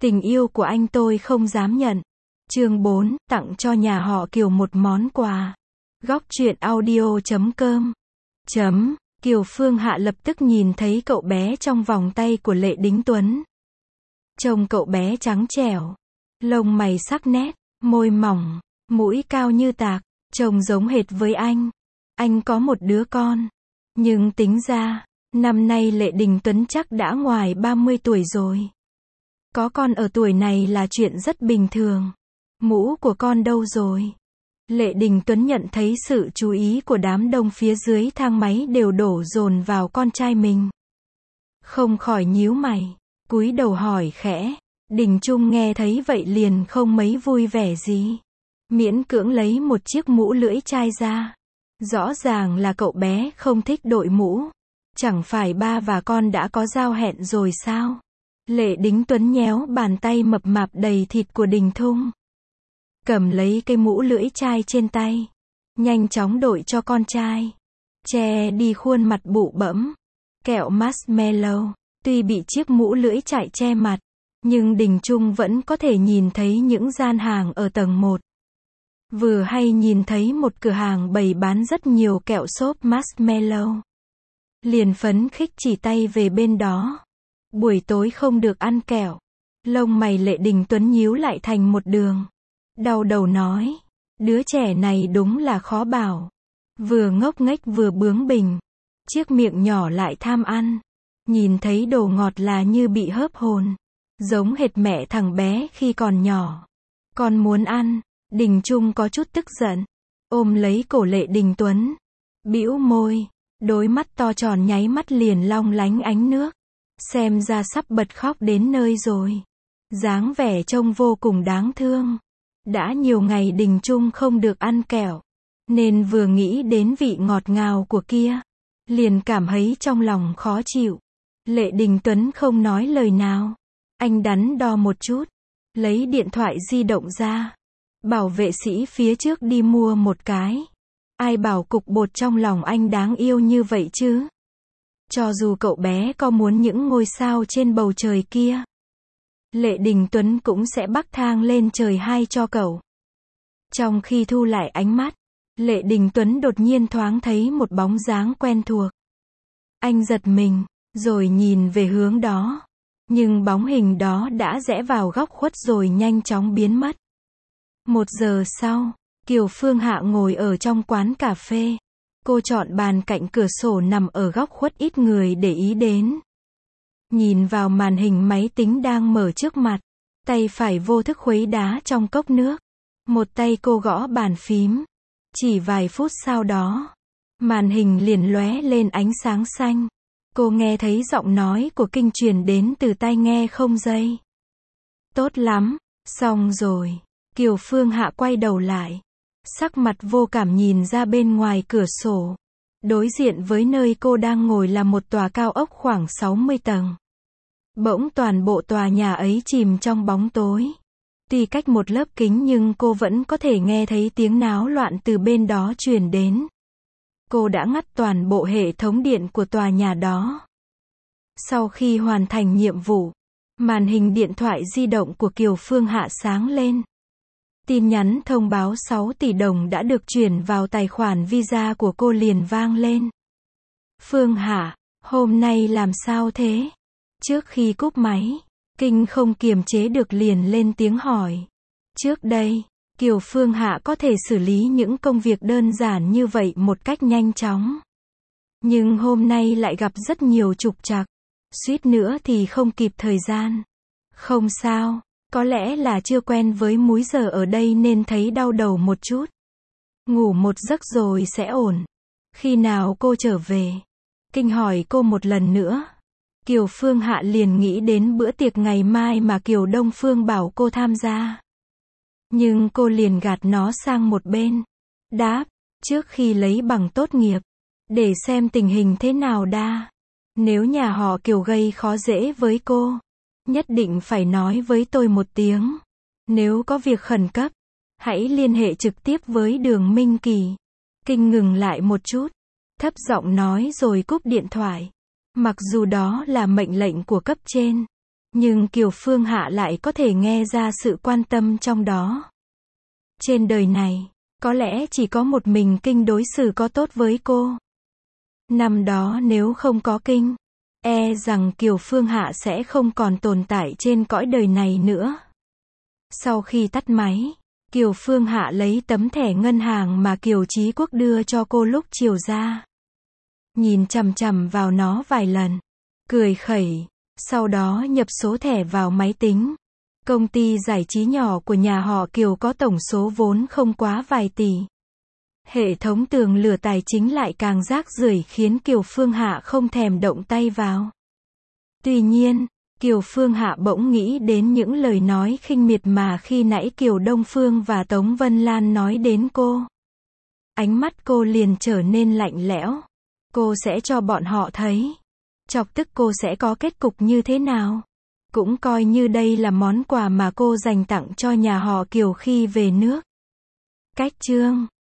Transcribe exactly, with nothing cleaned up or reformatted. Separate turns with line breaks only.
Tình yêu của anh tôi không dám nhận. Chương bốn, tặng cho nhà họ Kiều một món quà. Góc truyện audio chấm com. Chấm, Kiều Phương Hạ lập tức nhìn thấy cậu bé trong vòng tay của Lệ Đính Tuấn. Trông cậu bé trắng trẻo, lông mày sắc nét, môi mỏng, mũi cao như tạc, trông giống hệt với anh. Anh có một đứa con, nhưng tính ra, năm nay Lệ Đình Tuấn chắc đã ngoài ba mươi tuổi rồi. Có con ở tuổi này là chuyện rất bình thường. Mũ của con đâu rồi? Lệ Đình Tuấn nhận thấy sự chú ý của đám đông phía dưới thang máy đều đổ dồn vào con trai mình. Không khỏi nhíu mày, cúi đầu hỏi khẽ. Đình Trung nghe thấy vậy liền không mấy vui vẻ gì. Miễn cưỡng lấy một chiếc mũ lưỡi chai ra. Rõ ràng là cậu bé không thích đội mũ. Chẳng phải ba và con đã có giao hẹn rồi sao? Lệ Đính Tuấn nhéo bàn tay mập mạp đầy thịt của Đình Thung. Cầm lấy cây mũ lưỡi chai trên tay. Nhanh chóng đội cho con trai. Che đi khuôn mặt bụ bẫm. Kẹo marshmallow. Tuy bị chiếc mũ lưỡi chai che mặt, nhưng Đình Trung vẫn có thể nhìn thấy những gian hàng ở tầng một. Vừa hay nhìn thấy một cửa hàng bày bán rất nhiều kẹo xốp marshmallow. Liền phấn khích chỉ tay về bên đó. Buổi tối không được ăn kẹo. Lông mày Lệ Đình Tuấn nhíu lại thành một đường. Đau đầu nói. Đứa trẻ này đúng là khó bảo. Vừa ngốc nghếch vừa bướng bỉnh. Chiếc miệng nhỏ lại tham ăn. Nhìn thấy đồ ngọt là như bị hớp hồn. Giống hệt mẹ thằng bé khi còn nhỏ. Con muốn ăn. Đình Trung có chút tức giận. Ôm lấy cổ Lệ Đình Tuấn. Bĩu môi. Đôi mắt to tròn nháy mắt liền long lánh ánh nước. Xem ra sắp bật khóc đến nơi rồi. Dáng vẻ trông vô cùng đáng thương. Đã nhiều ngày Đình Trung không được ăn kẹo. Nên vừa nghĩ đến vị ngọt ngào của kia. Liền cảm thấy trong lòng khó chịu. Lệ Đình Tuấn không nói lời nào. Anh đắn đo một chút. Lấy điện thoại di động ra. Bảo vệ sĩ phía trước đi mua một cái. Ai bảo cục bột trong lòng anh đáng yêu như vậy chứ? Cho dù cậu bé có muốn những ngôi sao trên bầu trời kia, Lệ Đình Tuấn cũng sẽ bắc thang lên trời hai cho cậu. Trong khi thu lại ánh mắt, Lệ Đình Tuấn đột nhiên thoáng thấy một bóng dáng quen thuộc. Anh giật mình, rồi nhìn về hướng đó. Nhưng bóng hình đó đã rẽ vào góc khuất rồi nhanh chóng biến mất. Một giờ sau, Kiều Phương Hạ ngồi ở trong quán cà phê. Cô chọn bàn cạnh cửa sổ nằm ở góc khuất ít người để ý đến. Nhìn vào màn hình máy tính đang mở trước mặt. Tay phải vô thức khuấy đá trong cốc nước. Một tay cô gõ bàn phím. Chỉ vài phút sau đó, màn hình liền lóe lên ánh sáng xanh. Cô nghe thấy giọng nói của Kinh truyền đến từ tai nghe không dây. Tốt lắm, xong rồi. Kiều Phương Hạ quay đầu lại. Sắc mặt vô cảm nhìn ra bên ngoài cửa sổ. Đối diện với nơi cô đang ngồi là một tòa cao ốc khoảng sáu mươi tầng. Bỗng toàn bộ tòa nhà ấy chìm trong bóng tối. Tuy cách một lớp kính nhưng cô vẫn có thể nghe thấy tiếng náo loạn từ bên đó truyền đến. Cô đã ngắt toàn bộ hệ thống điện của tòa nhà đó. Sau khi hoàn thành nhiệm vụ, màn hình điện thoại di động của Kiều Phương Hạ sáng lên. Tin nhắn thông báo sáu tỷ đồng đã được chuyển vào tài khoản Visa của cô liền vang lên. Phương Hạ, hôm nay làm sao thế? Trước khi cúp máy, Kinh không kiềm chế được liền lên tiếng hỏi. Trước đây, Kiều Phương Hạ có thể xử lý những công việc đơn giản như vậy một cách nhanh chóng. Nhưng hôm nay lại gặp rất nhiều trục trặc. Suýt nữa thì không kịp thời gian. Không sao. Có lẽ là chưa quen với múi giờ ở đây nên thấy đau đầu một chút. Ngủ một giấc rồi sẽ ổn. Khi nào cô trở về? Kinh hỏi cô một lần nữa. Kiều Phương Hạ liền nghĩ đến bữa tiệc ngày mai mà Kiều Đông Phương bảo cô tham gia. Nhưng cô liền gạt nó sang một bên. Đáp, trước khi lấy bằng tốt nghiệp. Để xem tình hình thế nào đã. Nếu nhà họ Kiều gây khó dễ với cô, nhất định phải nói với tôi một tiếng. Nếu có việc khẩn cấp, hãy liên hệ trực tiếp với Đường Minh Kỳ. Kinh ngừng lại một chút, thấp giọng nói rồi cúp điện thoại. Mặc dù đó là mệnh lệnh của cấp trên, Nhưng Kiều Phương Hạ lại có thể nghe ra sự quan tâm trong đó. Trên đời này, có lẽ chỉ có một mình Kinh đối xử có tốt với cô. Năm đó nếu không có Kinh, e rằng Kiều Phương Hạ sẽ không còn tồn tại trên cõi đời này nữa. Sau khi tắt máy, Kiều Phương Hạ lấy tấm thẻ ngân hàng mà Kiều Chí Quốc đưa cho cô lúc chiều ra. Nhìn chằm chằm vào nó vài lần, cười khẩy, sau đó nhập số thẻ vào máy tính. Công ty giải trí nhỏ của nhà họ Kiều có tổng số vốn không quá vài tỷ. Hệ thống tường lửa tài chính lại càng rác rưởi khiến Kiều Phương Hạ không thèm động tay vào. Tuy nhiên, Kiều Phương Hạ bỗng nghĩ đến những lời nói khinh miệt mà khi nãy Kiều Đông Phương và Tống Vân Lan nói đến cô. Ánh mắt cô liền trở nên lạnh lẽo. Cô sẽ cho bọn họ thấy. Chọc tức cô sẽ có kết cục như thế nào. Cũng coi như đây là món quà mà cô dành tặng cho nhà họ Kiều khi về nước. Cách chương